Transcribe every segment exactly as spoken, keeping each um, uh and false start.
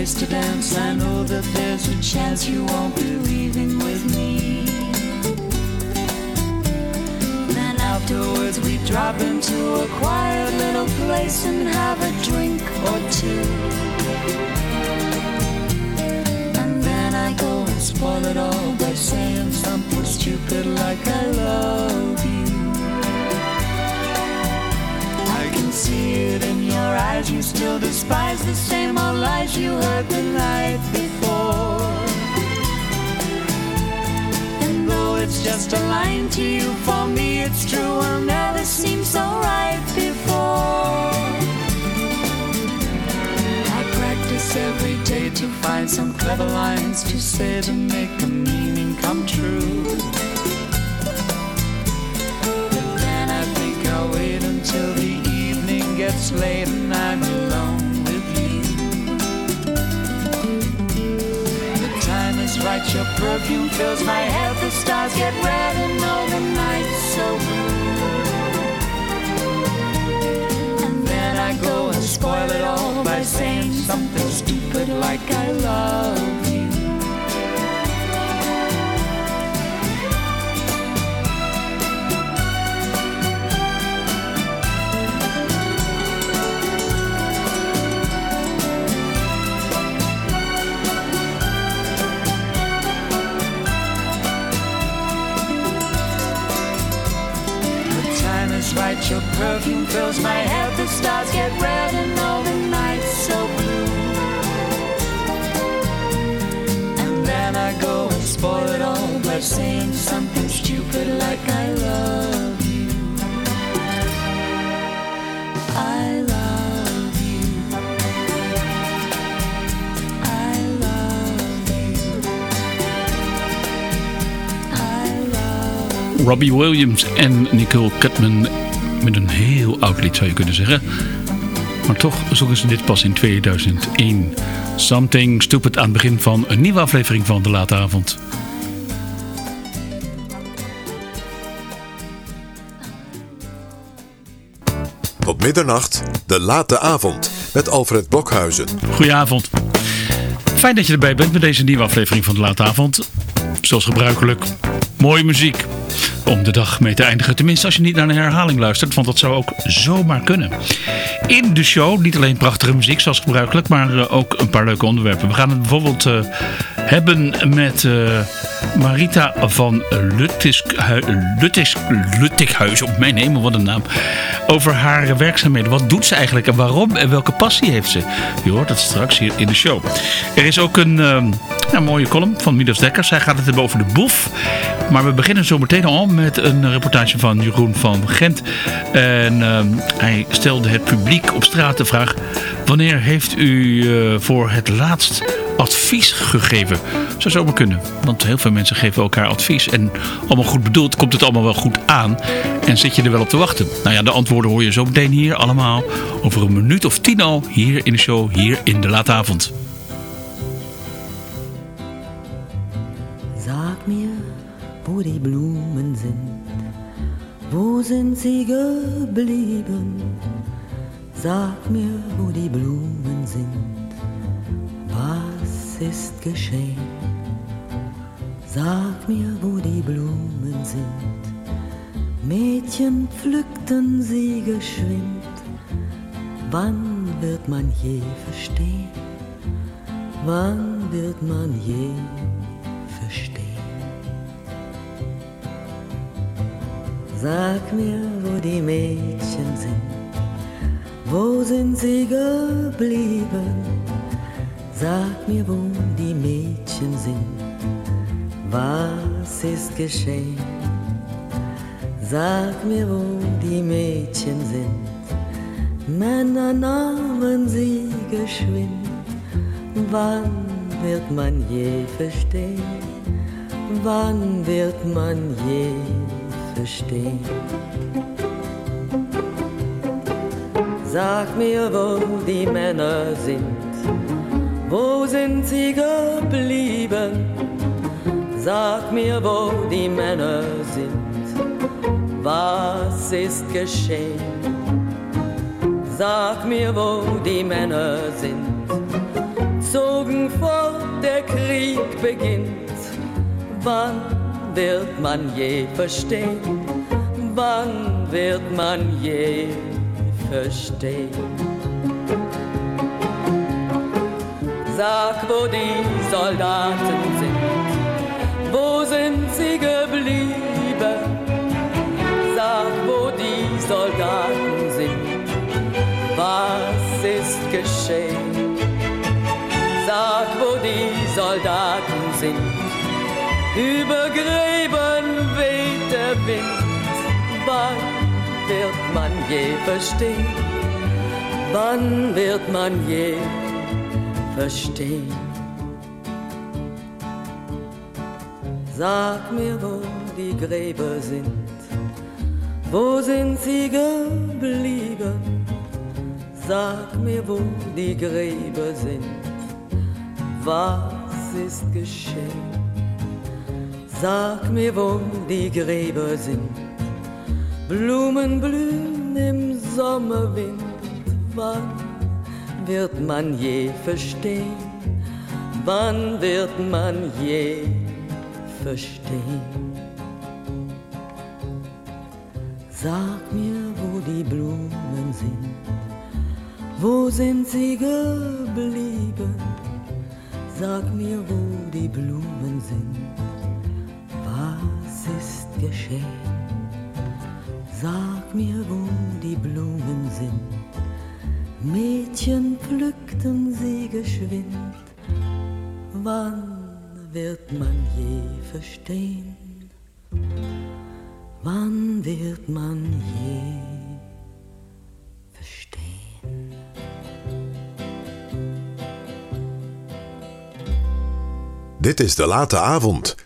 place to dance. I know that there's a chance you won't be leaving with me. Then afterwards we drop into a quiet little place and have a drink or two. And then I go and spoil it all by saying something stupid like I love you. I can see it in your eyes, you still despise the same old lies you heard the night before. And though it's just a line to you, for me it's true, will never seem so right before. I practice every day to find some clever lines to say to make the meaning come true. But then I think I'll wait until the evening gets late and I'm alone with you. The time is right, your perfume fills my head, the stars get red and all the night's so blue. And then I go and spoil it all by saying something stupid like I love you. Right, your perfume fills my head, the stars get red and all the night's so blue. And then I go and spoil it all by saying something stupid like I love you. I love you. I love you. I love you. Robbie Williams en Nicole Kidman met een heel oud lied, zou je kunnen zeggen. Maar toch zongen ze dit pas in tweeduizend één. Something Stupid aan het begin van een nieuwe aflevering van De Late Avond. Tot middernacht, De Late Avond met Alfred Blokhuizen. Goedenavond. Fijn dat je erbij bent met deze nieuwe aflevering van De Late Avond. Zoals gebruikelijk, mooie muziek om de dag mee te eindigen. Tenminste als je niet naar een herhaling luistert, want dat zou ook zomaar kunnen. In de show niet alleen prachtige muziek zoals gebruikelijk, maar uh, ook een paar leuke onderwerpen. We gaan het bijvoorbeeld uh, hebben met uh, Marita van Luttikhuis, op mijn hemel, wat een naam, over haar werkzaamheden. Wat doet ze eigenlijk en waarom en welke passie heeft ze? Je hoort het straks hier in de show. Er is ook een, uh, een mooie column van Midas Dekkers. Hij gaat het hebben over de boef. Maar we beginnen zo meteen al met een reportage van Jeroen van Gent. En uh, hij stelde het publiek op straat de vraag: wanneer heeft u uh, voor het laatst advies gegeven? Zou zomaar kunnen, want heel veel mensen geven elkaar advies. En allemaal goed bedoeld, komt het allemaal wel goed aan. En zit je er wel op te wachten? Nou ja, de antwoorden hoor je zo meteen hier allemaal. Over een minuut of tien al, hier in de show, hier in De Late Avond. Sag mir, wo die Blumen sind, wo sind sie geblieben? Sag mir, wo die Blumen sind, was ist geschehen? Sag mir, wo die Blumen sind, Mädchen pflückten sie geschwind. Wann wird man je verstehen? Wann wird man je verstehen? Sag mir, wo die Mädchen sind, wo sind sie geblieben? Sag mir, wo die Mädchen sind, was ist geschehen? Sag mir, wo die Mädchen sind, Männer nahmen sie geschwind. Wann wird man je verstehen? Wann wird man je verstehen? Sag mir, wo die Männer sind, wo sind sie geblieben? Sag mir, wo die Männer sind, was ist geschehen? Sag mir, wo die Männer sind, so Krieg beginnt, wann wird man je verstehen? Wann wird man je verstehen? Sag, wo die Soldaten sind, wo sind sie geblieben? Sag, wo die Soldaten sind, was ist geschehen? Sag, wo die Soldaten sind, über Gräben weht der Wind. Wann wird man je verstehen? Wann wird man je verstehen? Sag mir, wo die Gräber sind, wo sind sie geblieben? Sag mir, wo die Gräber sind, was ist geschehen? Sag mir, wo die Gräber sind, Blumen blühen im Sommerwind. Wann wird man je verstehen? Wann wird man je verstehen? Sag mir, wo die Blumen sind, wo sind sie geblieben? Sag mir, wo die Blumen sind, was ist geschehen? Sag mir, wo die Blumen sind, Mädchen pflückten sie geschwind. Wann wird man je verstehen? Wann wird man je verstehen? Dit is De Late Avond.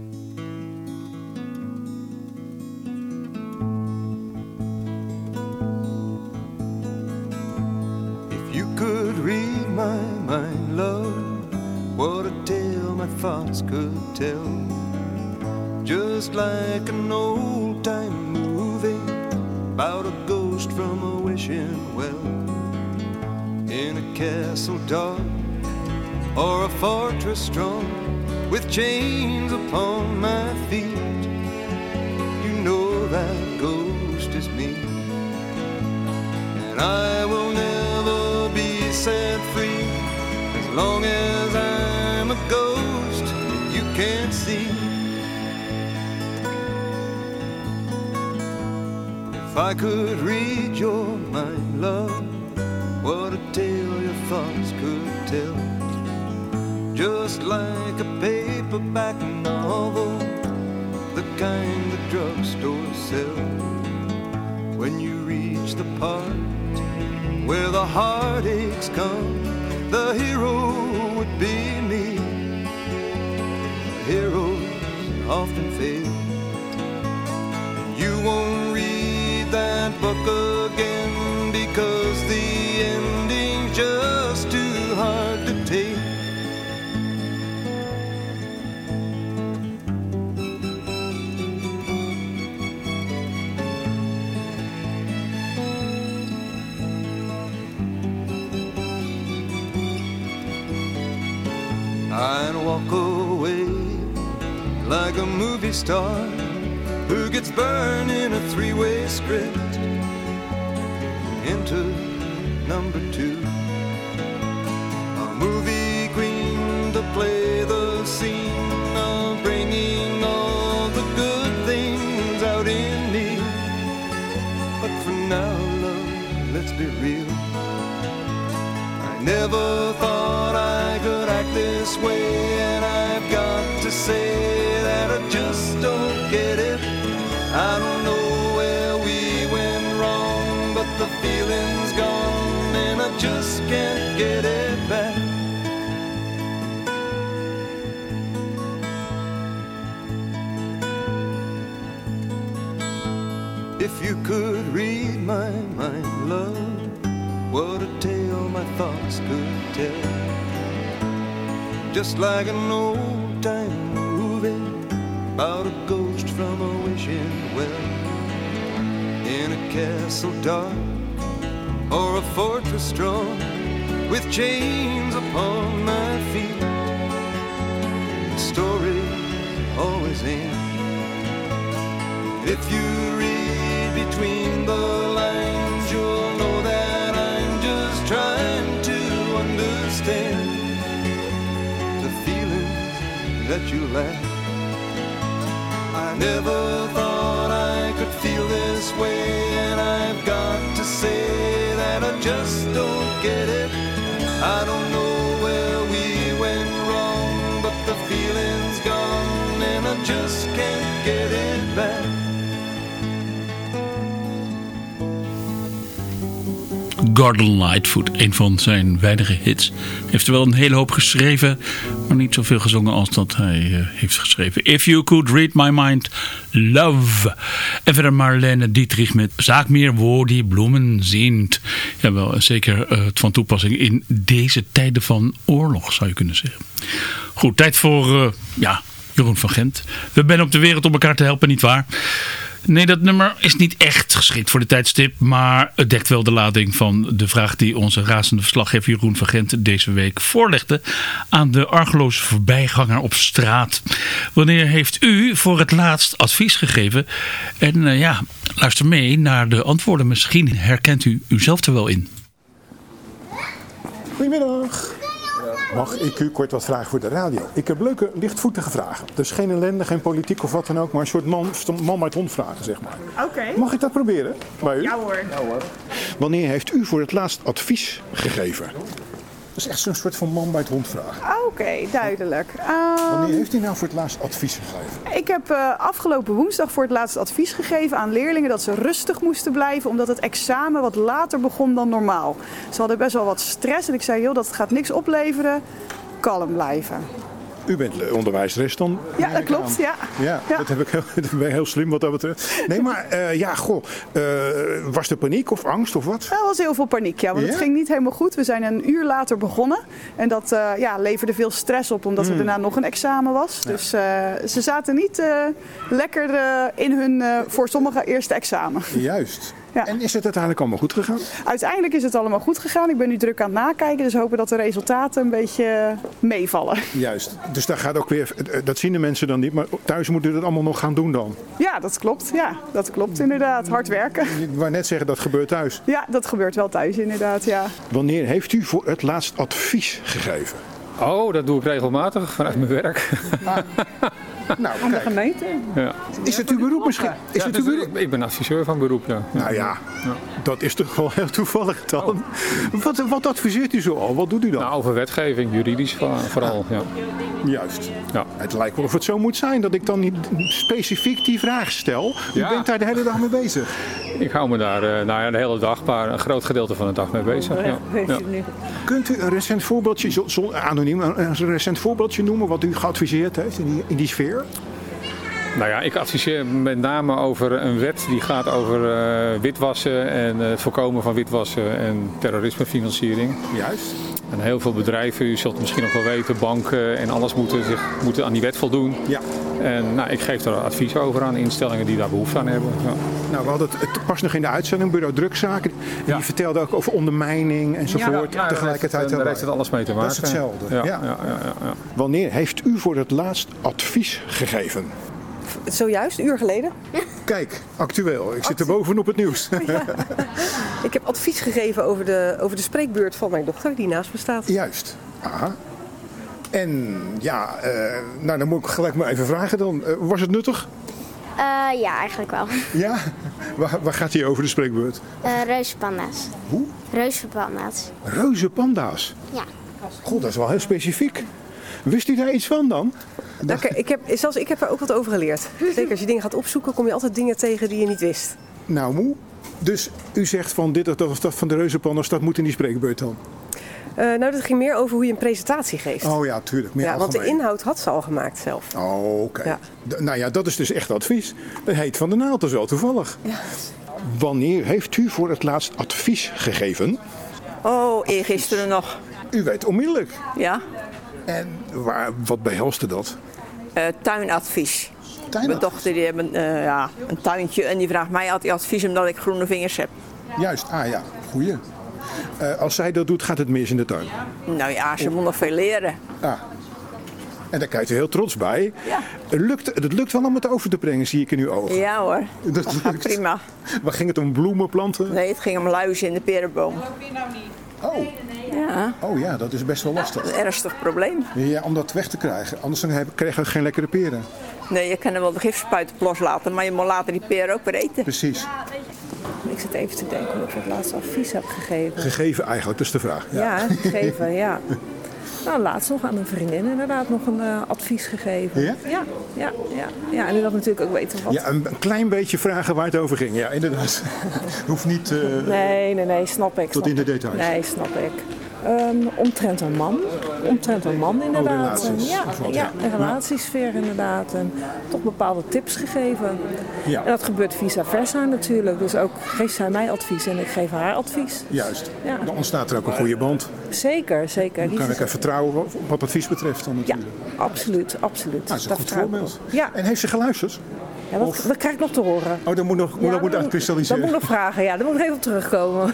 If you could read my mind, love, what a tale my thoughts could tell. Just like an old-time movie about a ghost from a wishing well, in a castle dark or a fortress strong, with chains upon my feet. You know that ghost is me, and I will never be set free as long as I'm a ghost that you can't see. If I could read your mind, love, what a tale your thoughts could tell. Just like a paperback novel, the kind the drugstore sells. When you reach the part where the heartaches come, the hero would be me. Heroes often fail. You won't read that book again because the ending's just too hard to take. I'd walk away like a movie star who gets burned in a three-way script into number two. A movie queen to play the scene of bringing all the good things out in me. But for now, love, let's be real. I never thought I could act this way, and I've got to say that I just don't get it. I don't know where we went wrong, but the feeling's gone and I just can't get it back. If you could read my mind, love, what a tale my thoughts could tell. Just like an old-time movie about a ghost from a wishing well, in a castle dark or a fortress strong, with chains upon my feet. is in. If you read between the lines, you'll know that I'm just trying to understand the feelings that you lack. I never thought I could feel this way, and I've got to say that I just don't get it. I don't know where we went wrong, but the feeling's gone and I just can't get it back. Gordon Lightfoot, een van zijn weinige hits. Heeft er wel een hele hoop geschreven, maar niet zoveel gezongen als dat hij uh, heeft geschreven. If You Could Read My Mind, Love. En verder Marlene Dietrich met Sag mir, wo die Blumen sind. Ja, wel zeker uh, van toepassing in deze tijden van oorlog, zou je kunnen zeggen. Goed, tijd voor uh, ja, Jeroen van Gent. We zijn op de wereld om elkaar te helpen, nietwaar? Nee, dat nummer is niet echt geschikt voor de tijdstip, maar het dekt wel de lading van de vraag die onze razende verslaggever Jeroen van Gent deze week voorlegde aan de argeloze voorbijganger op straat. Wanneer heeft u voor het laatst advies gegeven? En uh, ja, luister mee naar de antwoorden. Misschien herkent u uzelf er wel in. Goedemiddag. Mag ik u kort wat vragen voor de radio? Ik heb leuke, lichtvoetige vragen. Dus geen ellende, geen politiek of wat dan ook, maar een soort man, man met hond vragen, zeg maar. Oké. Okay. Mag ik dat proberen bij u? Ja hoor. Ja hoor. Wanneer heeft u voor het laatst advies gegeven? Dat is echt zo'n soort van man bij het hond vragen. Oké, okay, duidelijk. Um, Wanneer heeft u nou voor het laatst advies gegeven? Ik heb uh, afgelopen woensdag voor het laatst advies gegeven aan leerlingen dat ze rustig moesten blijven, omdat het examen wat later begon dan normaal. Ze hadden best wel wat stress en ik zei, joh, dat gaat niks opleveren. Kalm blijven. U bent onderwijzeres dan? Ja, dat klopt, ja. Ja, ja. Dat heb ik heel, dat ben heel slim wat dat betreft. Nee, maar uh, ja, goh, uh, was er paniek of angst of wat? Er was heel veel paniek, ja, want ja? Het ging niet helemaal goed. We zijn een uur later begonnen en dat uh, ja, leverde veel stress op, omdat mm. er daarna nog een examen was. Ja. Dus uh, ze zaten niet uh, lekker uh, in hun, uh, voor sommigen, eerste examen. Juist. Ja. En is het uiteindelijk allemaal goed gegaan? Uiteindelijk is het allemaal goed gegaan. Ik ben nu druk aan het nakijken, dus hopen dat de resultaten een beetje meevallen. Juist. Dus daar gaat ook weer, dat zien de mensen dan niet, maar thuis moet u dat allemaal nog gaan doen dan? Ja, dat klopt. Ja, dat klopt inderdaad. Hard werken. Ik wou net zeggen, dat gebeurt thuis. Ja, dat gebeurt wel thuis inderdaad, ja. Wanneer heeft u voor het laatst advies gegeven? Oh, dat doe ik regelmatig vanuit mijn werk. Ah. Nou, van de gemeente. Ja. Is het uw beroep misschien? Is ja, het uw dus beroep? Ik, ik ben adviseur van beroep, ja. Nou ja, ja, dat is toch wel heel toevallig dan. Oh. Wat, wat adviseert u zo al? Wat doet u dan? Nou, over wetgeving, juridisch vooral. Ja. Juist. Ja. Het lijkt wel of het zo moet zijn dat ik dan niet specifiek die vraag stel. U ja. bent daar de hele dag mee bezig. Ik hou me daar uh, nou ja, de hele dag, maar een groot gedeelte van de dag mee bezig. Ja. Ja. Kunt u een recent voorbeeldje, zo, zo, anoniem, een recent voorbeeldje noemen wat u geadviseerd heeft in die, in die sfeer? Nou ja, ik adviseer met name over een wet die gaat over uh, witwassen en uh, het voorkomen van witwassen en terrorismefinanciering. Juist. En heel veel bedrijven, u zult het misschien nog wel weten, banken en alles moeten, zich, moeten aan die wet voldoen. Ja. En nou, ik geef daar advies over aan instellingen die daar behoefte aan hebben. Ja. Nou, we hadden het, het pas nog in de uitzending, Bureau Drugzaken. Ja. Die vertelde ook over ondermijning enzovoort. Ja, ja, tegelijkertijd daar heeft het alles mee te maken. Dat is hetzelfde. Ja, ja. Ja, ja, ja, ja. Wanneer heeft u voor het laatst advies gegeven? Zojuist, een uur geleden. Kijk, actueel. Ik zit er bovenop het nieuws. Ja. Ik heb advies gegeven over de, over de spreekbeurt van mijn dochter die naast me staat. Juist. Aha. En ja, uh, nou dan moet ik gelijk maar even vragen dan. Uh, was het nuttig? Uh, ja, eigenlijk wel. Ja? Waar, waar gaat hij over de spreekbeurt? Uh, reuzenpanda's. Hoe? Reuzenpanda's. Reuzenpanda's? Ja. God, dat is wel heel specifiek. Wist u daar iets van dan? Nou, kijk, ik heb, zelfs ik heb er ook wat over geleerd. Zeker als je dingen gaat opzoeken, kom je altijd dingen tegen die je niet wist. Nou, moe. Dus u zegt van dit of dat of dat van de reuzenpanda's, dat moet in die spreekbeurt dan? Uh, nou, dat ging meer over hoe je een presentatie geeft. Oh ja, tuurlijk. Meer ja, algemeen. Want de inhoud had ze al gemaakt zelf. Oh, oké. Okay. Ja. D- nou ja, dat is dus echt advies. Dat heet Van der Naald, dat is wel toevallig. Ja. Wanneer heeft u voor het laatst advies gegeven? Oh, eergisteren nog. U weet onmiddellijk? Ja. En waar, wat behelste dat? Uh, tuinadvies. Tuinadvies? Mijn dochter die heeft een, uh, ja, een tuintje en die vraagt mij altijd advies omdat ik groene vingers heb. Juist, ah ja, goeie. Uh, als zij dat doet, gaat het mis in de tuin? Nou ja, ze moet nog veel leren. Ah. En daar kijk je heel trots bij. Ja. Lukt, het lukt wel om het over te brengen, zie ik in uw ogen. Ja hoor, Dat dat gaat lukt. prima. Waar ging het om, bloemen, planten? Nee, het ging om luizen in de perenboom. Oh. Ja, Oh ja, dat is best wel lastig. een ernstig probleem. Ja, om dat weg te krijgen. Anders dan heb- krijgen we geen lekkere peren. Nee, je kan er wel de gifspuit op loslaten, maar je moet later die peren ook weer eten. Precies. Ik zit even te denken of ik het laatste advies heb gegeven. Gegeven eigenlijk, dat is de vraag. Ja, gegeven, ja. Nou, laatst nog aan een vriendin inderdaad nog een uh, advies gegeven. Ja? Ja, ja, ja. Ja, en die wil natuurlijk ook weten wat... Ja, een, een klein beetje vragen waar het over ging. Ja, inderdaad. Hoeft niet uh, Nee, nee, nee, snap ik. tot snap in de ik. details. Nee, snap ik. Um, omtrent een man. Omtrent een man inderdaad. Oh, relaties. ja, Of wat, ja, ja. een relatiesfeer inderdaad. En toch bepaalde tips gegeven. Ja. En dat gebeurt vice versa natuurlijk. Dus ook geeft zij mij advies en ik geef haar advies. Juist. Ja. Dan ontstaat er ook een goede band. Zeker, zeker. Dan Die kan is- ik even vertrouwen wat- wat advies betreft. Dan Ja, natuurlijk. absoluut, absoluut. Nou, dat is een Daar goed vertrouw ik voorbeeld. op. Ja, En heeft ze geluisterd? ja dat, of- dat krijg ik nog te horen. Oh, dat moet nog, moet, Ja, dat moet dat uitkristalliseren. Dat moet nog vragen, ja. Daar moet ik even op terugkomen.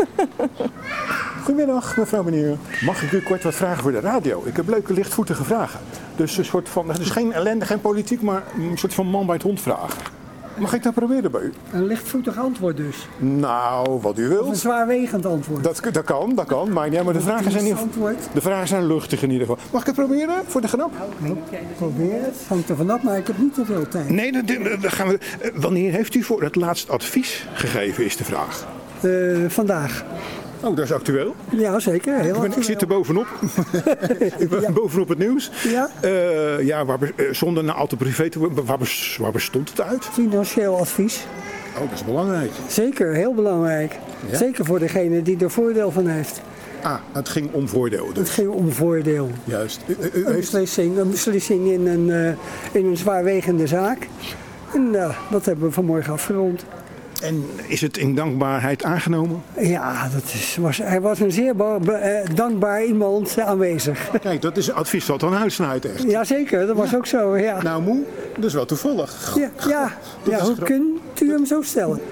Goedemiddag, mevrouw, meneer. Mag ik u kort wat vragen voor de radio? Ik heb leuke, lichtvoetige vragen. Dus een soort van, het is geen ellende, geen politiek, maar een soort van man bij het hond vragen. Mag ik dat proberen bij u? Een lichtvoetig antwoord dus. Nou, wat u Of een wilt. zwaarwegend antwoord. Dat, dat kan, dat kan. Maar, ja, maar de, vragen zijn niet, antwoord. de vragen zijn luchtig in ieder geval. Mag ik het proberen voor de grap? Probeer het. Hangt er vanaf, maar ik heb niet te veel tijd. Nee, dat, dat gaan we. eh, Wanneer heeft u voor het laatst advies gegeven, is de vraag. Eh, vandaag. Oh, dat is actueel. Ja, zeker. Heel Ik, ben, ik actueel. zit er bovenop. ik ben Ja. bovenop het nieuws. Ja. Eh, ja, waar, be- eh, zonder nou al te privé te worden, waar, bes- waar bestond het uit? Financieel advies. Oh, dat is belangrijk. Zeker, heel belangrijk. Ja? Zeker voor degene die er voordeel van heeft. Ah, het ging om voordeel Het dus. ging om voordeel. Juist. U, u- u Een heeft, beslissing, een beslissing in een, eh, in een zwaarwegende zaak. En eh, dat hebben we vanmorgen afgerond. en is het in dankbaarheid aangenomen? Ja, dat is, was, hij was een zeer ba- be- eh, dankbaar iemand aanwezig. Kijk, dat is een advies dat dan uitsluit echt. Jazeker, dat was ook zo. Ja, Nou, moe, dat is wel toevallig. ja, ja. Dat ja is hoe gra- kunt u hem zo stellen?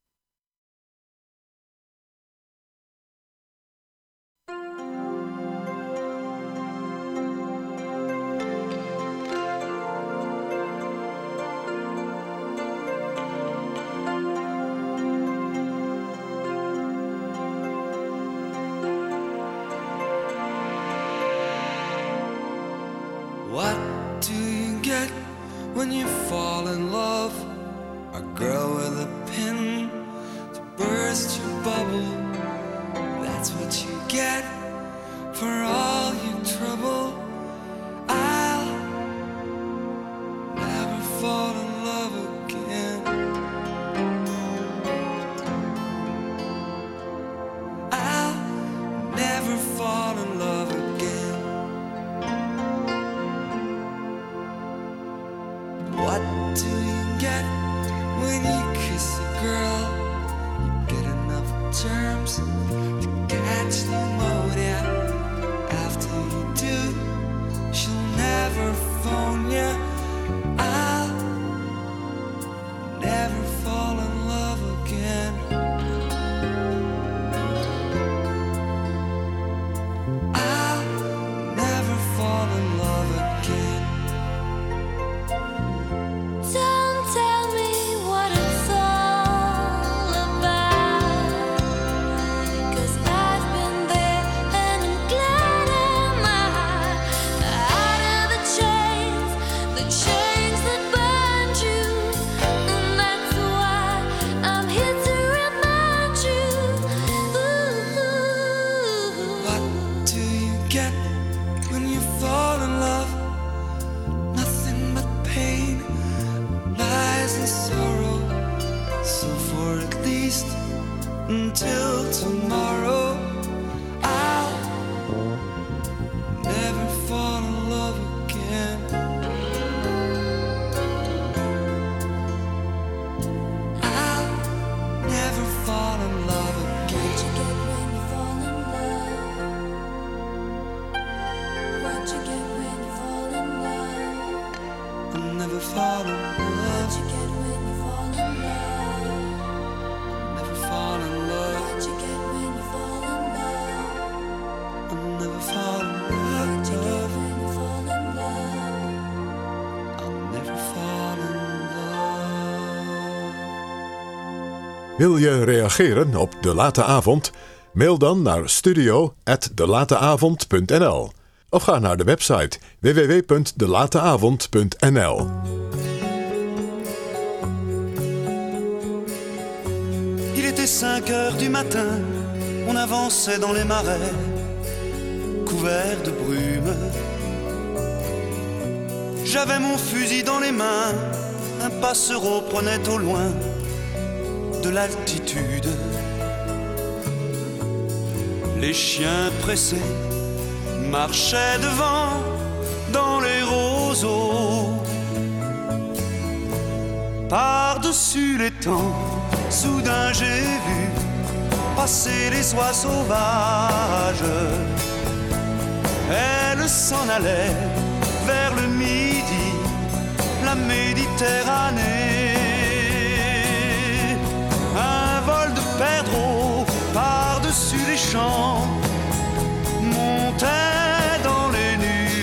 What do you get when you fall in love? A girl with a pin to burst your bubble. That's what you get for all your trouble. I'll never fall in love again. I'll never fall in love again. What do you get when you kiss a girl? You get enough germs to catch pneumonia. After you do, she'll never phone you. I'll never fall in love again. I'll never fall in love again. Don't tell me what it's all about, 'cause I've been there and I'm glad I'm out, out of the chains, the chains that bind you, and that's why I'm here to remind you. Ooh. What do you get when you fall in love? Nothing but pain, lies and sorrow. So for at least until tomorrow, I'll never fall in love again. I'll never fall in love again. What you get when you fall in love? What you get when you fall in love? I'll never fall in What love. you get when you fall in love? Never fall in love. What you get when you fall in Wil je reageren op De Late Avond? Mail dan naar studio at delateavond punt n l of ga naar de website w w w punt delateavond punt n l. Il était cinq heures du matin, on avançait dans les marais, couverts de brume. J'avais mon fusil dans les mains, un passereau prenait au loin de l'altitude. Les chiens pressés marchaient devant dans les roseaux. Par-dessus les temps, soudain j'ai vu passer les oies sauvages. Elles s'en allaient vers le midi, la Méditerranée. Un vol de perdreaux par-dessus les champs montait dans les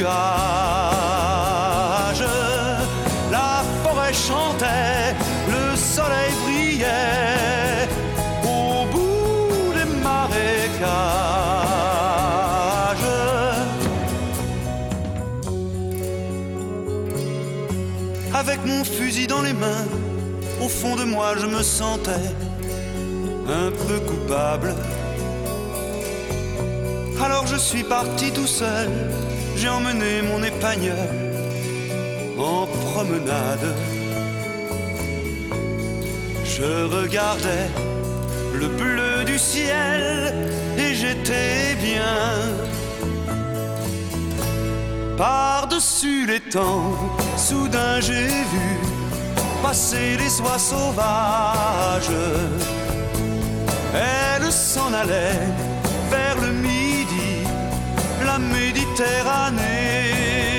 nuages. La forêt chantait, le soleil brillait au bout des marécages. Avec mon fusil dans les mains, au fond de moi je me sentais un peu coupable. Alors je suis parti tout seul, j'ai emmené mon épagneur en promenade. Je regardais le bleu du ciel et j'étais bien. Par-dessus les temps, soudain j'ai vu passer les oies sauvages. Elles s'en allaient vers le midi, la Méditerranée.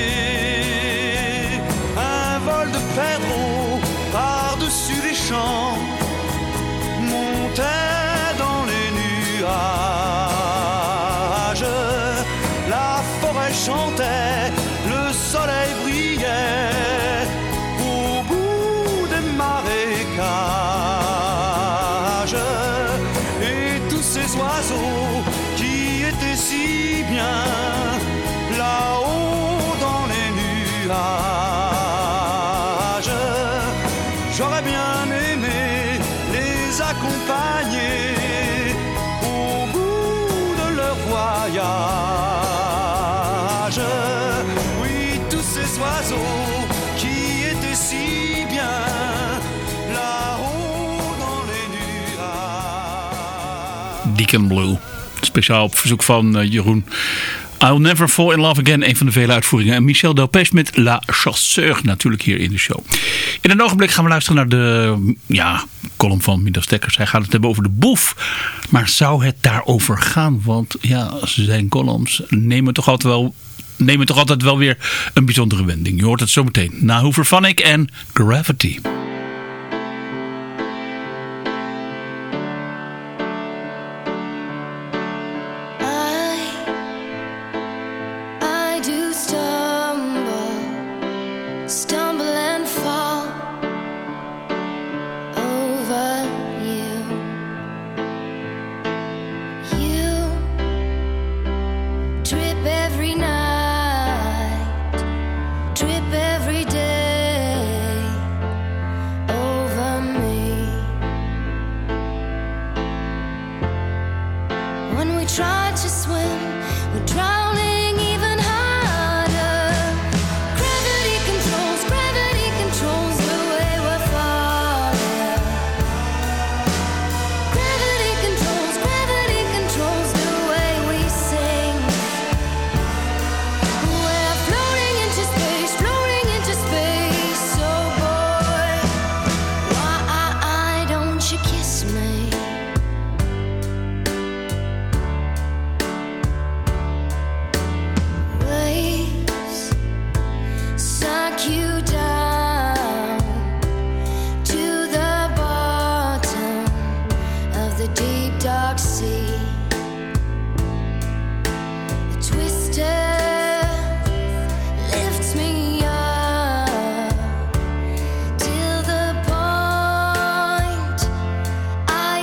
Un vol de perdreaux par-dessus les champs montait dans les nuages. La forêt chantait, le soleil brillait au bout des marécages. Et tous ces oiseaux qui étaient si bien là-haut dans les nuages, j'aurais bien aimé les accompagner au bout de leur voyage. Oui, tous ces oiseaux qui étaient si bien là-haut dans les nuages. Deacon Blue. Speciaal op verzoek van uh, Jeroen. I'll Never Fall in Love Again. Een van de vele uitvoeringen. En Michel Delpech met La Chasseur natuurlijk hier in de show. In een ogenblik gaan we luisteren naar de ja, column van Midas Dekkers. Hij gaat het hebben over de boef. Maar zou het daarover gaan? Want ja, zijn columns nemen toch altijd wel, nemen toch altijd wel weer een bijzondere wending. Je hoort het zo meteen. Na Hooverphonic en Gravity. I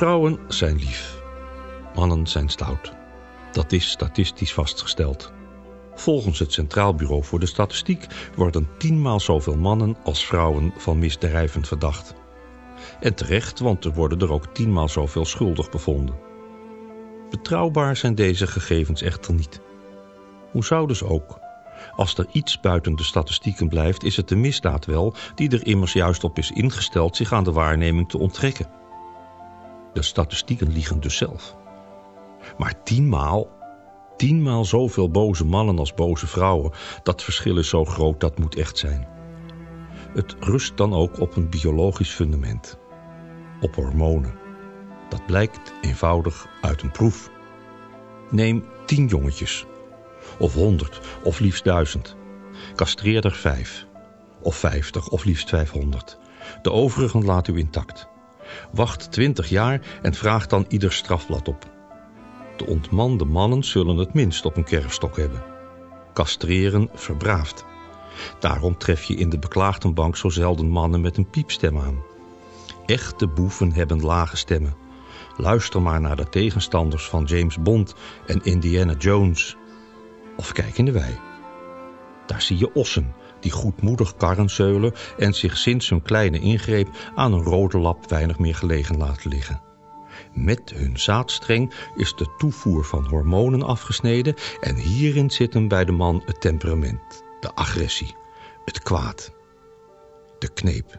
Vrouwen zijn lief. Mannen zijn stout. Dat is statistisch vastgesteld. Volgens het Centraal Bureau voor de Statistiek worden tienmaal zoveel mannen als vrouwen van misdrijven verdacht. En terecht, want er worden er ook tienmaal zoveel schuldig bevonden. Betrouwbaar zijn deze gegevens echter niet. Hoe zouden ze ook? Als er iets buiten de statistieken blijft, is het de misdaad wel, die er immers juist op is ingesteld zich aan de waarneming te onttrekken. De statistieken liegen dus zelf. Maar tienmaal, tienmaal zoveel boze mannen als boze vrouwen, dat verschil is zo groot, dat moet echt zijn. Het rust dan ook op een biologisch fundament. Op hormonen. Dat blijkt eenvoudig uit een proef. Neem tien jongetjes. Of honderd, of liefst duizend. Castreer er vijf. Of vijftig, of liefst vijfhonderd. De overigen laat u intact. Wacht twintig jaar en vraag dan ieder strafblad op. De ontmande mannen zullen het minst op een kerfstok hebben. Castreren verbraaft. Daarom tref je in de beklaagdenbank zo zelden mannen met een piepstem aan. Echte boeven hebben lage stemmen. Luister maar naar de tegenstanders van James Bond en Indiana Jones. Of kijk in de wei. Daar zie je ossen die goedmoedig karren zeulen en zich sinds hun kleine ingreep aan een rode lap weinig meer gelegen laten liggen. Met hun zaadstreng is de toevoer van hormonen afgesneden en hierin zit hem bij de man het temperament, de agressie, het kwaad, de kneep.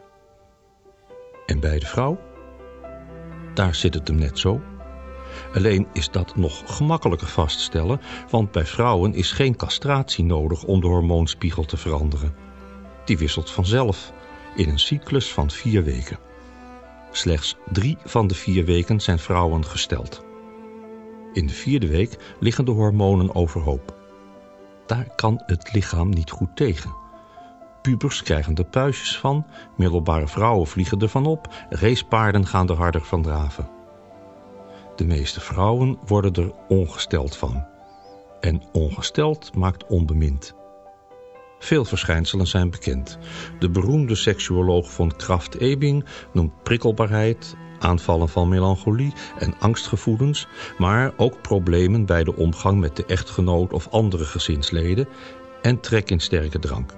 En bij de vrouw? Daar zit het hem net zo. Alleen is dat nog gemakkelijker vaststellen, want bij vrouwen is geen castratie nodig om de hormoonspiegel te veranderen. Die wisselt vanzelf in een cyclus van vier weken. Slechts drie van de vier weken zijn vrouwen gesteld. In de vierde week liggen de hormonen overhoop. Daar kan het lichaam niet goed tegen. Pubers krijgen er puistjes van, middelbare vrouwen vliegen ervan op, racepaarden gaan er harder van draven. De meeste vrouwen worden er ongesteld van. En ongesteld maakt onbemind. Veel verschijnselen zijn bekend. De beroemde seksuoloog von Krafft-Ebing noemt prikkelbaarheid, aanvallen van melancholie en angstgevoelens, maar ook problemen bij de omgang met de echtgenoot of andere gezinsleden en trek in sterke drank.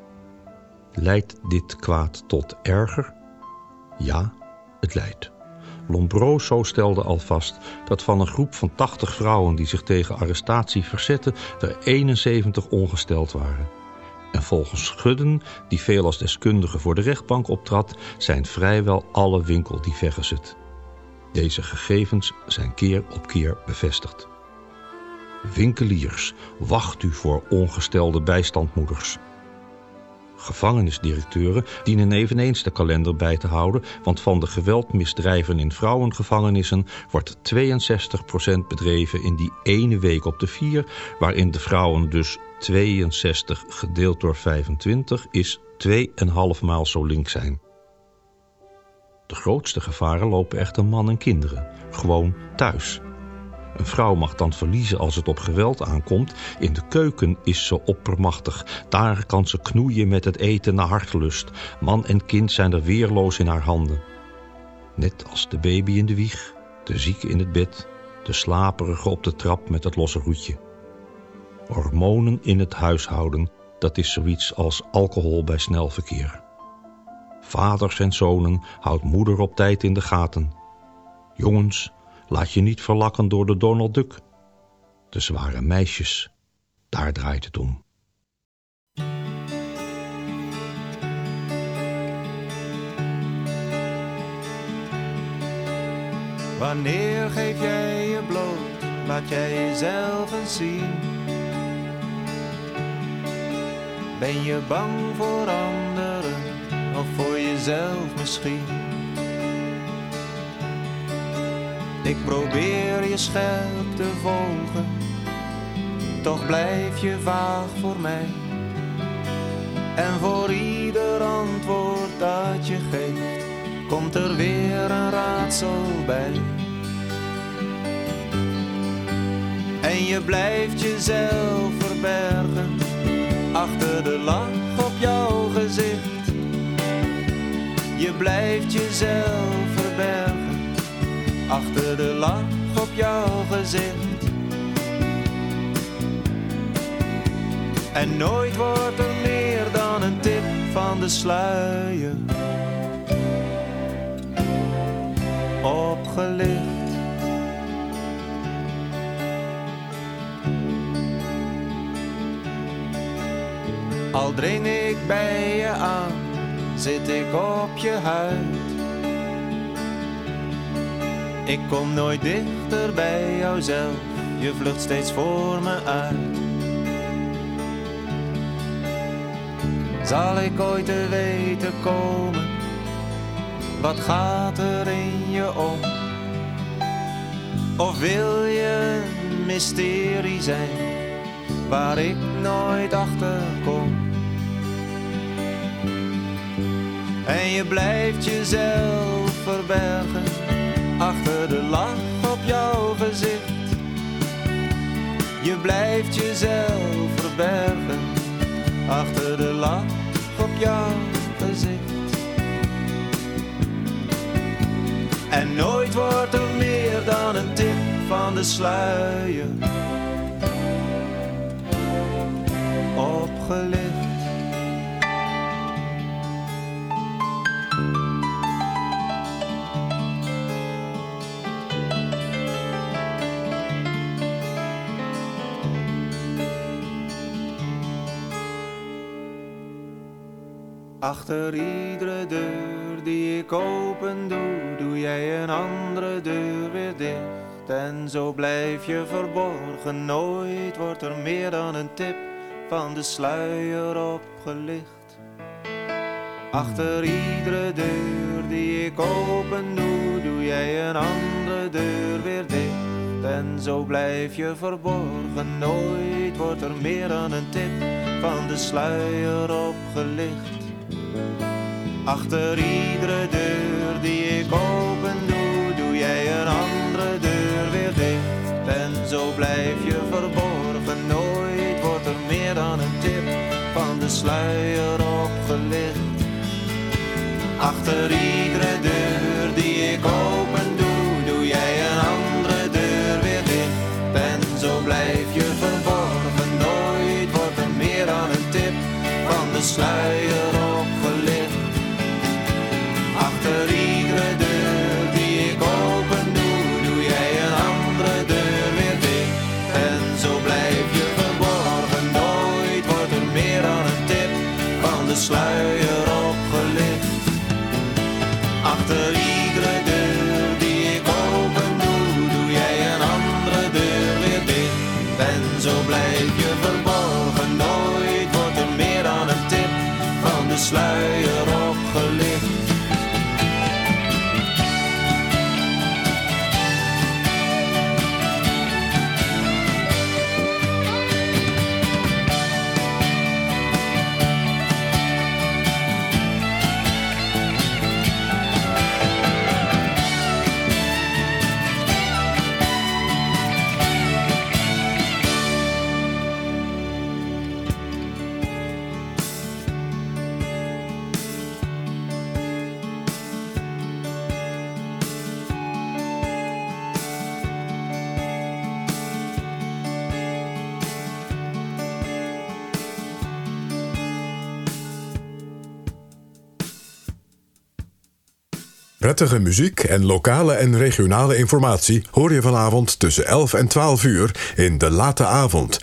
Leidt dit kwaad tot erger? Ja, het leidt. Lombroso stelde al vast dat van een groep van tachtig vrouwen die zich tegen arrestatie verzetten, er eenenzeventig ongesteld waren. En volgens Schudden, die veel als deskundige voor de rechtbank optrad, zijn vrijwel alle winkeldieven het. Deze gegevens zijn keer op keer bevestigd. Winkeliers, wacht u voor ongestelde bijstandmoeders. Gevangenisdirecteuren dienen eveneens de kalender bij te houden, want van de geweldmisdrijven in vrouwengevangenissen wordt tweeënzestig procent bedreven in die ene week op de vier, waarin de vrouwen dus tweeënzestig gedeeld door vijfentwintig is twee en half maal zo link zijn. De grootste gevaren lopen echter man en kinderen, gewoon thuis. Een vrouw mag dan verliezen als het op geweld aankomt. In de keuken is ze oppermachtig. Daar kan ze knoeien met het eten naar hartelust. Man en kind zijn er weerloos in haar handen. Net als de baby in de wieg, de zieke in het bed, de slaperige op de trap met het losse roetje. Hormonen in het huishouden, dat is zoiets als alcohol bij snelverkeer. Vaders en zonen houdt moeder op tijd in de gaten. Jongens, laat je niet verlakken door de Donald Duck. De zware meisjes, daar draait het om. Wanneer geef jij je bloot, laat jij jezelf eens zien. Ben je bang voor anderen of voor jezelf misschien? Ik probeer je scherp te volgen, toch blijf je vaag voor mij. En voor ieder antwoord dat je geeft, komt er weer een raadsel bij. En je blijft jezelf verbergen, achter de lach op jouw gezicht. Je blijft jezelf verbergen, achter de lach op jouw gezicht. En nooit wordt er meer dan een tip van de sluier opgelicht. Al dring ik bij je aan, zit ik op je huid. Ik kom nooit dichter bij jouzelf, je vlucht steeds voor me uit. Zal ik ooit te weten komen, wat gaat er in je om? Of wil je een mysterie zijn, waar ik nooit achter kom? En je blijft jezelf verbergen, achter de lach op jouw gezicht. Je blijft jezelf verbergen, achter de lach op jouw gezicht. En nooit wordt er meer dan een tip van de sluier opgelicht. Achter iedere deur die ik open doe, doe jij een andere deur weer dicht. En zo blijf je verborgen, nooit wordt er meer dan een tip van de sluier opgelicht. Achter iedere deur die ik open doe, doe jij een andere deur weer dicht. En zo blijf je verborgen, nooit wordt er meer dan een tip van de sluier opgelicht. Achter iedere deur die ik open doe, doe jij een andere deur weer dicht. En zo blijf je verborgen, nooit wordt er meer dan een tip van de sluier opgelicht. Achter iedere deur die ik open doe, doe jij een andere deur weer dicht. En zo blijf je verborgen, nooit wordt er meer dan een tip van de sluier opgelicht. Achter iedere deur die ik open doe, doe jij een andere deur weer dicht. En zo blijf je verborgen, nooit wordt er meer dan een tip van de sluier opgelicht. Achter iedere deur die ik open doe, doe jij een andere deur weer dicht. En zo blijf je verborgen, nooit wordt er meer dan een tip van de sluier opgelicht. Prettige muziek en lokale en regionale informatie hoor je vanavond tussen elf en twaalf uur in De Late Avond.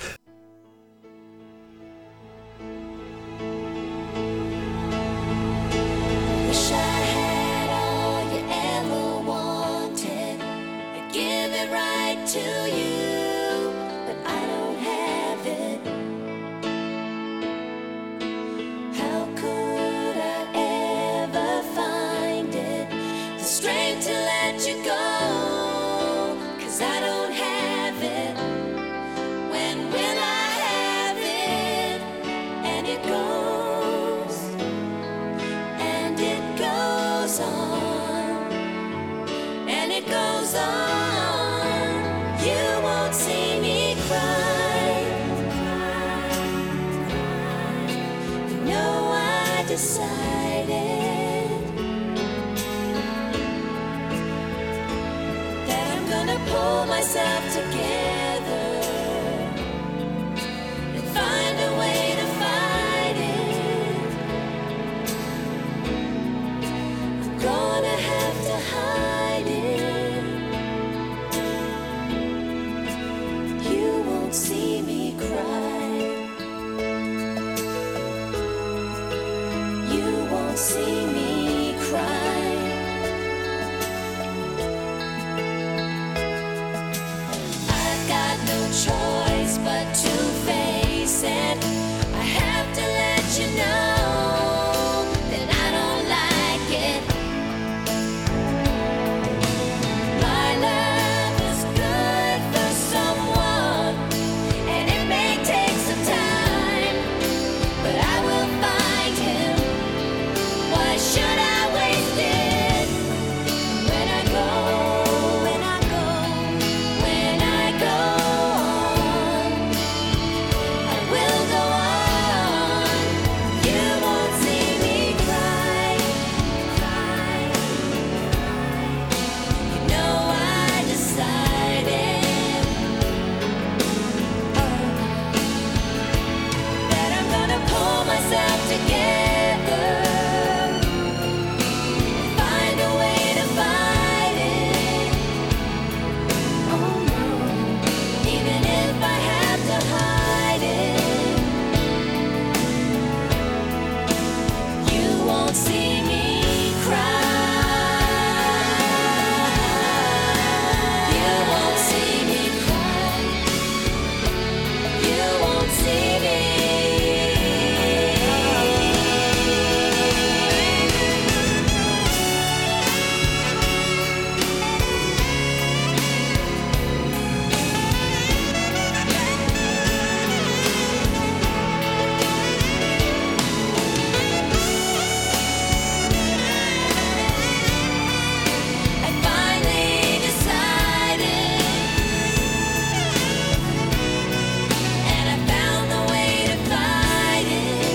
Wish I had all you ever wanted. I'd give it right to you, but I don't have it. How could I ever find it? The strength to let you go, 'cause I don't have it. When will I have it? And it goes, and it goes on, and it goes on. You won't see me cry. You know I decided myself together and find a way to fight it. I'm gonna have to hide it. You won't see me cry. You won't see me cry. I've got no choice but to face it. I have to let you know that I don't like it. My love is good for someone, and it may take some time, but I will find him. Why should I waste it? When I go, when I go, when I go on, I will go on. You won't see me cry, cry. You know I decided, oh, that I'm gonna pull myself together, find a way to fight it. Oh no, even if I have to hide it, you won't see me cry. You won't see me cry. You won't see me. I finally decided, and I found the way to fight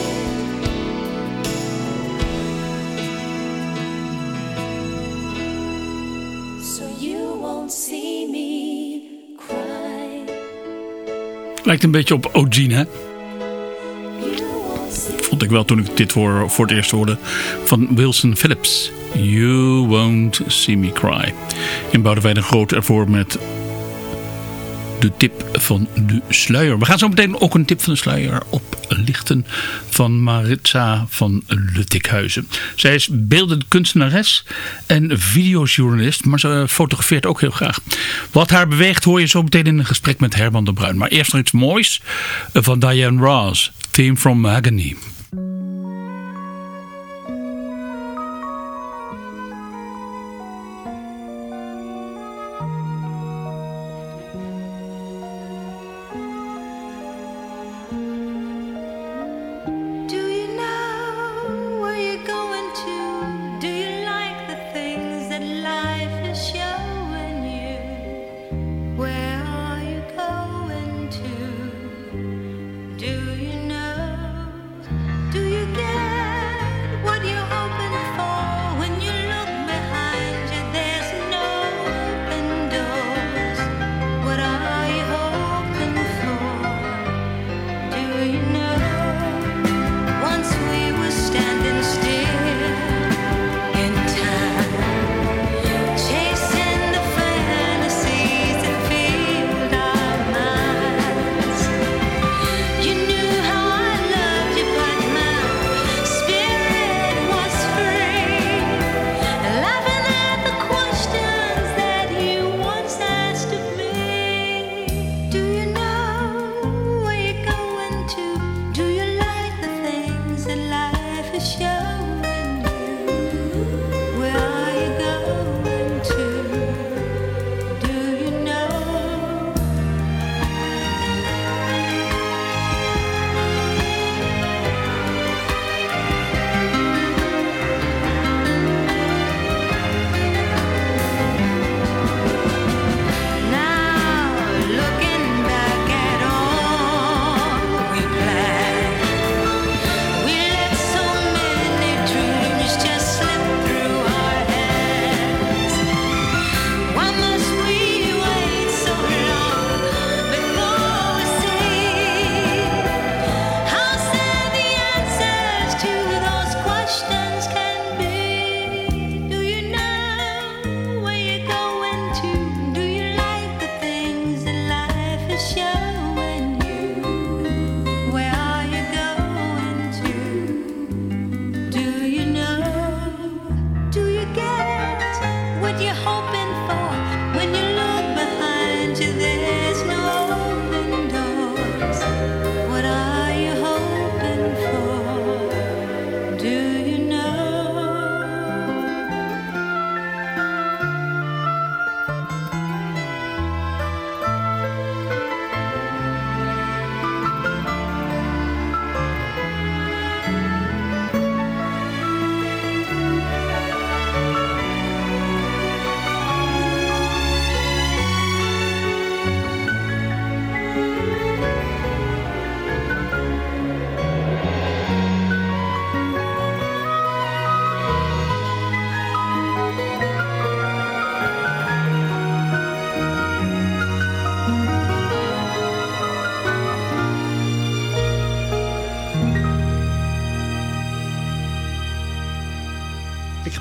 it. So you won't see me cry. Lijkt een beetje op Ogene, hè? Vond ik wel toen ik dit voor, voor het eerst hoorde. Van Wilson Phillips. You won't see me cry. In Boudewijn de Groot ervoor met de tip van de sluier. We gaan zo meteen ook een tip van de sluier oplichten van Maritza van Luttikhuizen. Zij is beeldend kunstenares en videojournalist, maar ze fotografeert ook heel graag. Wat haar beweegt hoor je zo meteen in een gesprek met Herman de Bruin. Maar eerst nog iets moois van Diane Ross, Theme from Mahogany. Do you know where you're going to? Do you like the things that life is showing you? Where are you going to? Do you know?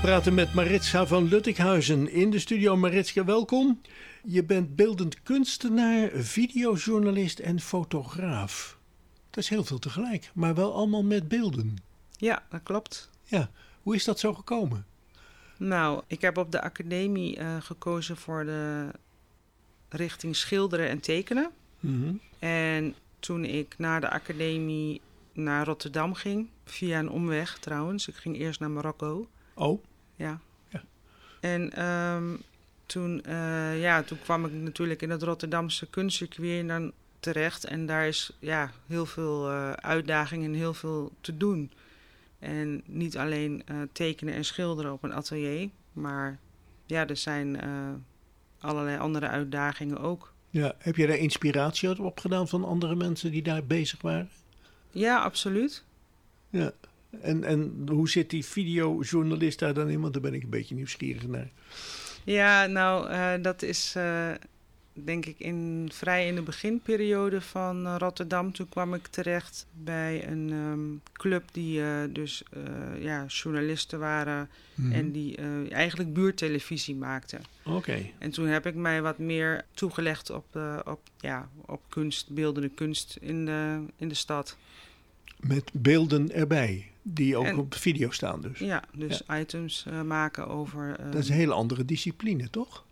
praten met Maritza van Luttikhuizen. In de studio. Maritza, welkom. Je bent beeldend kunstenaar, videojournalist en fotograaf. Dat is heel veel tegelijk, maar wel allemaal met beelden. Ja, dat klopt. Ja, hoe is dat zo gekomen? Nou, ik heb op de academie uh, gekozen voor de richting schilderen en tekenen. Mm-hmm. En toen ik na de academie naar Rotterdam ging, via een omweg trouwens. Ik ging eerst naar Marokko. Oh? Ja. ja. En um, toen, uh, ja, toen kwam ik natuurlijk in het Rotterdamse kunstcircuit dan terecht. En daar is ja, heel veel uh, uitdaging en heel veel te doen. En niet alleen uh, tekenen en schilderen op een atelier. Maar ja, er zijn uh, allerlei andere uitdagingen ook. Ja, heb je daar inspiratie uit opgedaan van andere mensen die daar bezig waren? Ja, absoluut. Ja, en, en hoe zit die videojournalist daar dan in? Want daar ben ik een beetje nieuwsgierig naar. Ja, nou, uh, dat is uh, denk ik in, vrij in de beginperiode van uh, Rotterdam. Toen kwam ik terecht bij een um, club die uh, dus uh, ja, journalisten waren mm-hmm. en die uh, eigenlijk buurttelevisie maakten. Oké. Okay. En toen heb ik mij wat meer toegelegd op, uh, op, ja, op kunst, beeldende kunst in de, in de stad. Met beelden erbij, die ook en, op video staan dus. Ja, dus ja. items uh, maken over... Uh, dat is een hele andere discipline, toch?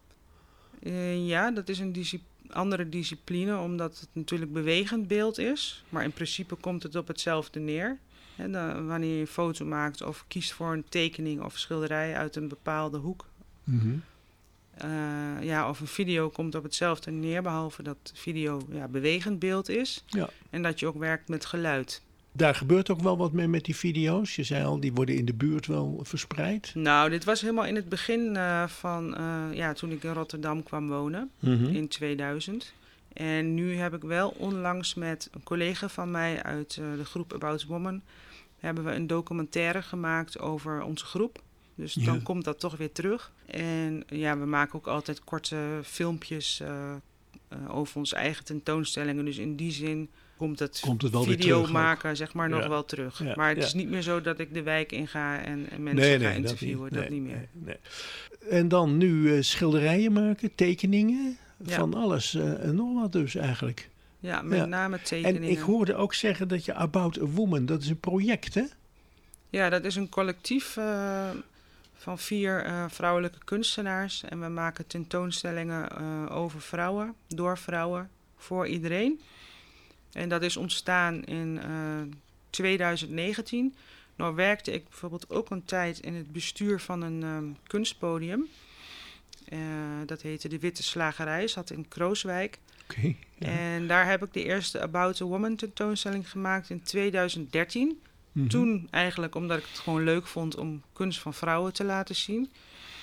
Uh, ja, dat is een discipline, andere discipline, omdat het natuurlijk bewegend beeld is. Maar in principe komt het op hetzelfde neer. En dan, wanneer je een foto maakt of kiest voor een tekening of schilderij uit een bepaalde hoek. Mm-hmm. Uh, ja, of een video komt op hetzelfde neer, behalve dat video ja, bewegend beeld is. Ja. En dat je ook werkt met geluid. Daar gebeurt ook wel wat mee met die video's. Je zei al, die worden in de buurt wel verspreid. Nou, dit was helemaal in het begin uh, van uh, ja, toen ik in Rotterdam kwam wonen, mm-hmm. in tweeduizend. En nu heb ik wel onlangs met een collega van mij uit uh, de groep About Woman, hebben we een documentaire gemaakt over onze groep. Dus ja. dan komt dat toch weer terug. En ja, we maken ook altijd korte filmpjes uh, uh, over onze eigen tentoonstellingen. Dus in die zin komt het, komt het wel video weer terug, maken zeg maar nog ja. wel terug. Ja. Maar het ja. is niet meer zo dat ik de wijk inga en, en mensen nee, ga nee, interviewen. Dat niet, dat niet, dat nee, niet meer. Nee, nee. En dan nu uh, schilderijen maken, tekeningen. Ja. Van alles uh, en nog wat dus eigenlijk. Ja, met ja. name tekeningen. En ik hoorde ook zeggen dat je About a Woman, dat is een project, hè? Ja, dat is een collectief uh, van vier uh, vrouwelijke kunstenaars. En we maken tentoonstellingen uh, over vrouwen, door vrouwen, voor iedereen. En dat is ontstaan in uh, tweeduizend negentien. Nou werkte ik bijvoorbeeld ook een tijd in het bestuur van een um, kunstpodium. Uh, dat heette De Witte Slagerij, zat in Krooswijk. Okay, ja. En daar heb ik de eerste About a Woman tentoonstelling gemaakt in tweeduizend dertien. Mm-hmm. Toen eigenlijk omdat ik het gewoon leuk vond om kunst van vrouwen te laten zien.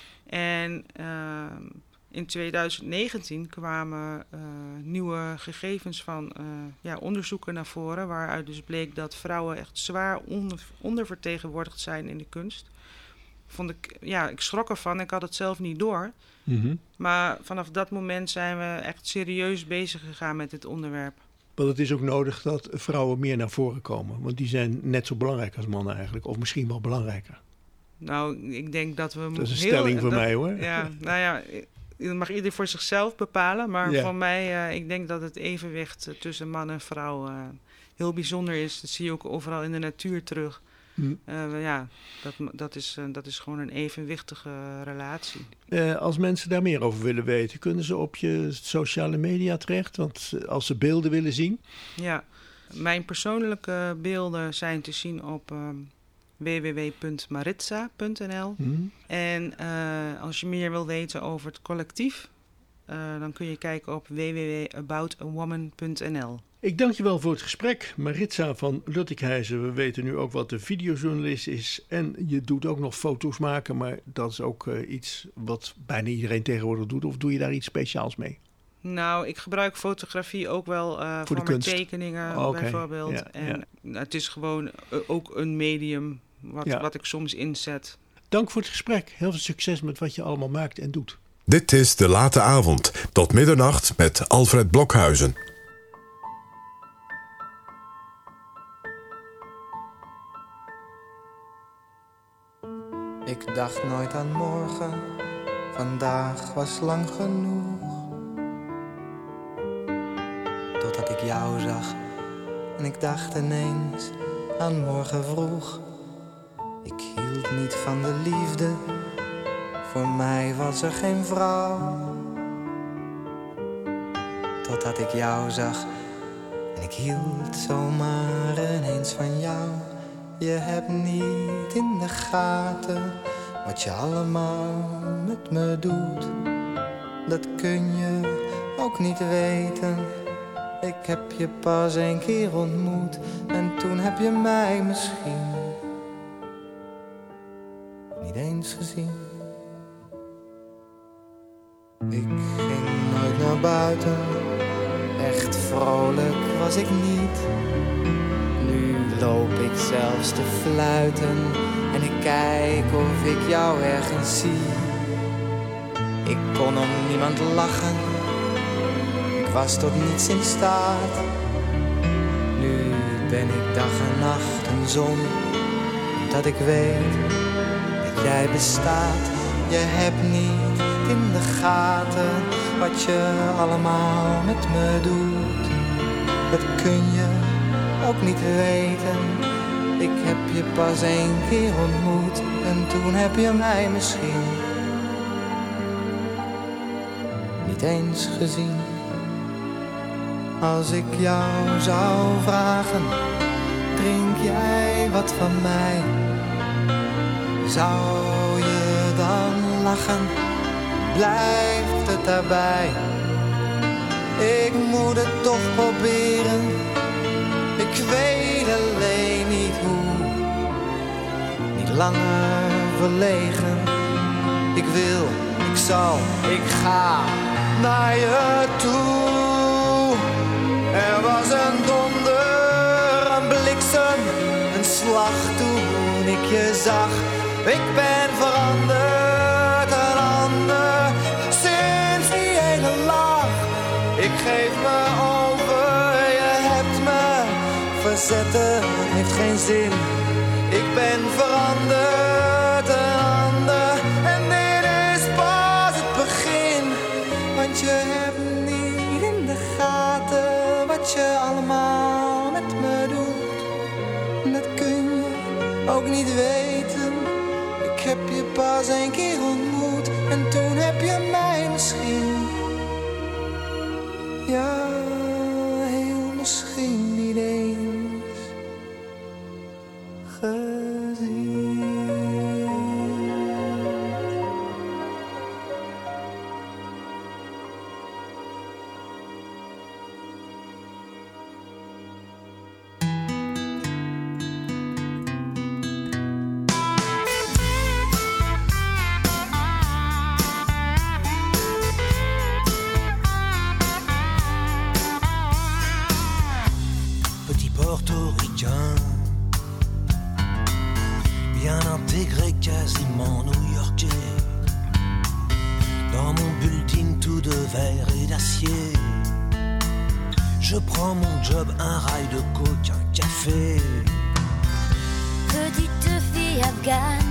En uh, in tweeduizend negentien kwamen uh, nieuwe gegevens van uh, ja, onderzoeken naar voren, waaruit dus bleek dat vrouwen echt zwaar onder, ondervertegenwoordigd zijn in de kunst. Vond ik, ja, ik schrok ervan, ik had het zelf niet door. Mm-hmm. Maar vanaf dat moment zijn we echt serieus bezig gegaan met dit onderwerp. Want het is ook nodig dat vrouwen meer naar voren komen. Want die zijn net zo belangrijk als mannen eigenlijk. Of misschien wel belangrijker. Nou, ik denk dat we... Dat is een heel, stelling voor dat, mij hoor. Ja, nou ja, dat mag ieder voor zichzelf bepalen. Maar ja. voor mij, uh, ik denk dat het evenwicht tussen man en vrouw uh, heel bijzonder is. Dat zie je ook overal in de natuur terug. Hm. Uh, ja, dat, dat, is, uh, dat is gewoon een evenwichtige relatie. Uh, als mensen daar meer over willen weten, kunnen ze op je sociale media terecht? Want als ze beelden willen zien? Ja, mijn persoonlijke beelden zijn te zien op um, w w w punt maritza punt n l. Hm. En uh, als je meer wil weten over het collectief, uh, dan kun je kijken op w w w punt about a woman punt n l. Ik dank je wel voor het gesprek, Maritza van Luttikhuizen. We weten nu ook wat de videojournalist is. En je doet ook nog foto's maken, maar dat is ook uh, iets wat bijna iedereen tegenwoordig doet. Of doe je daar iets speciaals mee? Nou, ik gebruik fotografie ook wel uh, voor, voor mijn kunst. tekeningen oh, okay. bijvoorbeeld. Ja, en ja. het is gewoon uh, ook een medium wat, ja. wat ik soms inzet. Dank voor het gesprek. Heel veel succes met wat je allemaal maakt en doet. Dit is De Late Avond, tot middernacht met Alfred Blokhuizen. Ik dacht nooit aan morgen, vandaag was lang genoeg. Totdat ik jou zag en ik dacht ineens aan morgen vroeg. Ik hield niet van de liefde, voor mij was er geen vrouw. Totdat ik jou zag en ik hield zomaar ineens van jou. Je hebt niet in de gaten wat je allemaal met me doet. Dat kun je ook niet weten. Ik heb je pas een keer ontmoet en toen heb je mij misschien niet eens gezien. Ik ging nooit naar buiten, echt vrolijk was ik niet. Nu loop ik zelfs te fluiten en ik kijk of ik jou ergens zie. Ik kon om niemand lachen, ik was tot niets in staat. Nu ben ik dag en nacht een zon, dat ik weet dat jij bestaat. Je hebt niet in de gaten wat je allemaal met me doet. Dat kun je ook niet weten. Ik heb je pas één keer ontmoet en toen heb je mij misschien niet eens gezien. Als ik jou zou vragen, drink jij wat van mij? Zou je dan lachen? Blijft het daarbij? Ik moet het toch proberen. Ik weet alleen niet hoe. Niet langer verlegen. Ik wil, ik zal, ik ga naar je toe. Er was een donder, een bliksem, een slag toen ik je zag. Ik ben veranderd, een ander, sinds die ene lach. Ik geef me over, je hebt me verzetten, heeft geen zin. Ik ben veranderd, een ander, en dit is pas het begin. Want je hebt niet in de gaten wat je allemaal met me doet. Dat kun je ook niet weten. Ik heb je pas een keer ontmoet en toen heb je mij misschien, ja, heel misschien niet eens gezien. Portoricain, bien intégré, quasiment new-yorkais. Dans mon bulletin tout de verre et d'acier, je prends mon job, un rail de coke, un café. Petite fille afghane,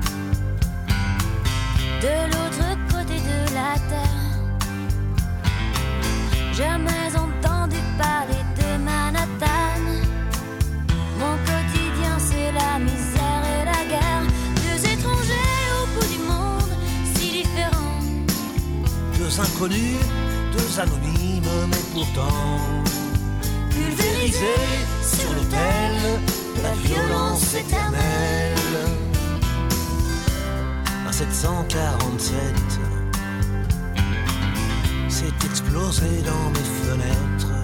de l'autre côté de la terre. Jamais entendu parler de Manhattan. Mon quotidien c'est la misère et la guerre. Deux étrangers au bout du monde, si différents. Deux inconnus, deux anonymes, mais pourtant pulvérisés sur l'autel de la violence éternelle. Un sept cent quarante-sept s'est explosé dans mes fenêtres.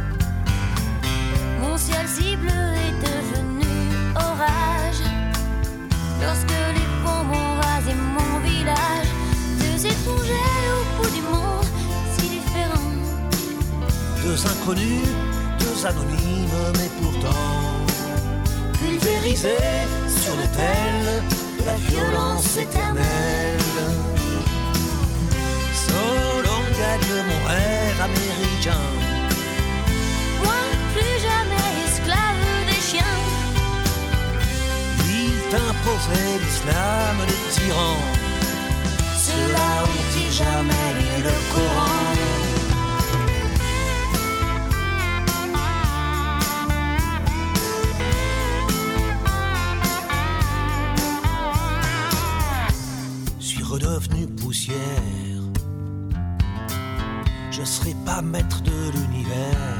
Mon ciel si bleu est devenu orage lorsque les bombes ont rasé mon village. Deux étrangers au bout du monde, si différents. Deux inconnus, deux anonymes, mais pourtant pulvérisés sur l'autel de la violence éternelle. Solon gagne mon rêve américain. Moi, plus jamais esclave des chiens. Il t'impose et l'islam des tyrans, ceux-là ont-ils jamais lu le Coran? Suis redevenu poussière, je serai pas maître de l'univers.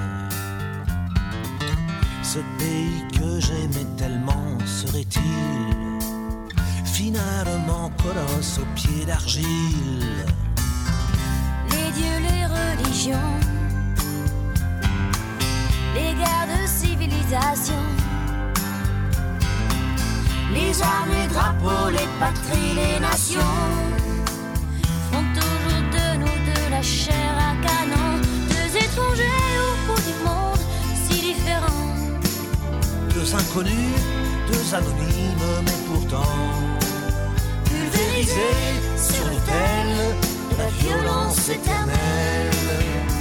Ce pays que j'aimais tellement serait-il finalement colosse aux pieds d'argile? Les dieux, les religions, les guerres de civilisation, Les armes, les drapeaux, les patries, les nations font toujours de nous de la chair à canon, deux étrangers au bout du monde si différents. Deux inconnus, deux anonymes, mais pourtant pulvérisés sur l'autel de la violence éternelle.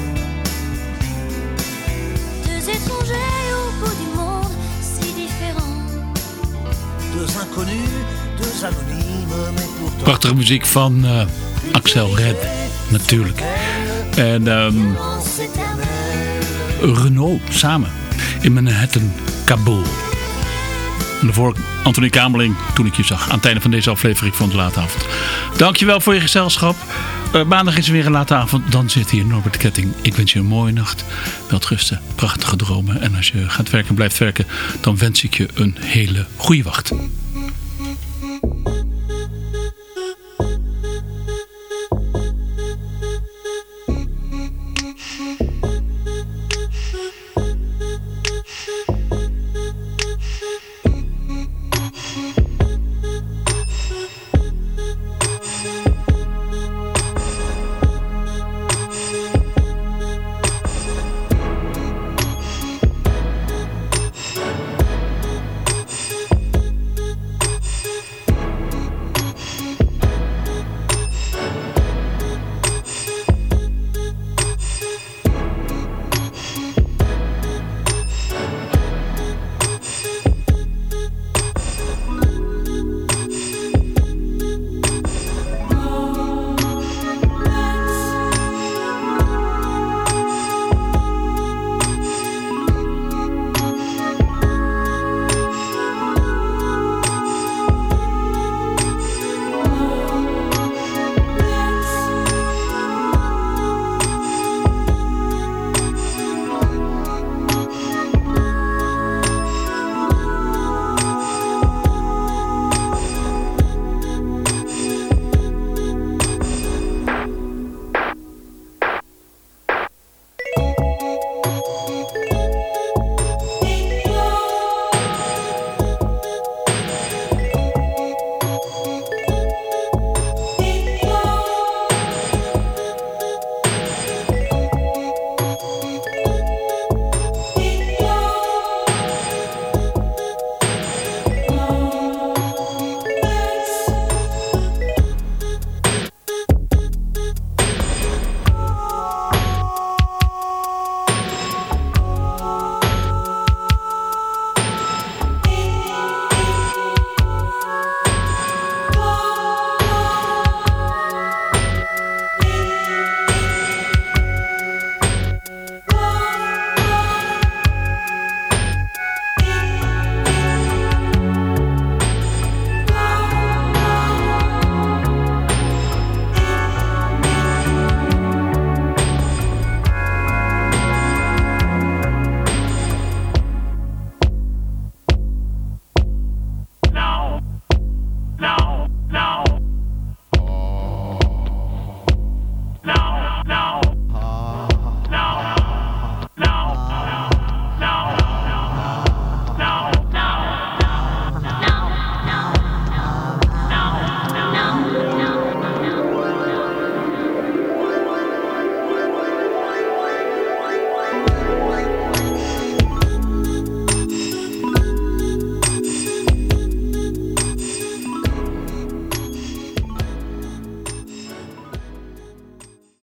Deux étrangers au bout du monde si différents. Deux inconnus, deux anonymes, mais pourtant Prachtige muziek van uh, Axel Red, natuurlijk. En um, Renault samen in Manhattan, Kabul. En daarvoor Anthony Kamerling, toen ik je zag. Aan het einde van deze aflevering van de Late Avond. Dankjewel voor je gezelschap. Uh, maandag is er weer een late avond. Dan zit hier Norbert Ketting. Ik wens je een mooie nacht. Welterusten, prachtige dromen. En als je gaat werken en blijft werken, dan wens ik je een hele goede wacht.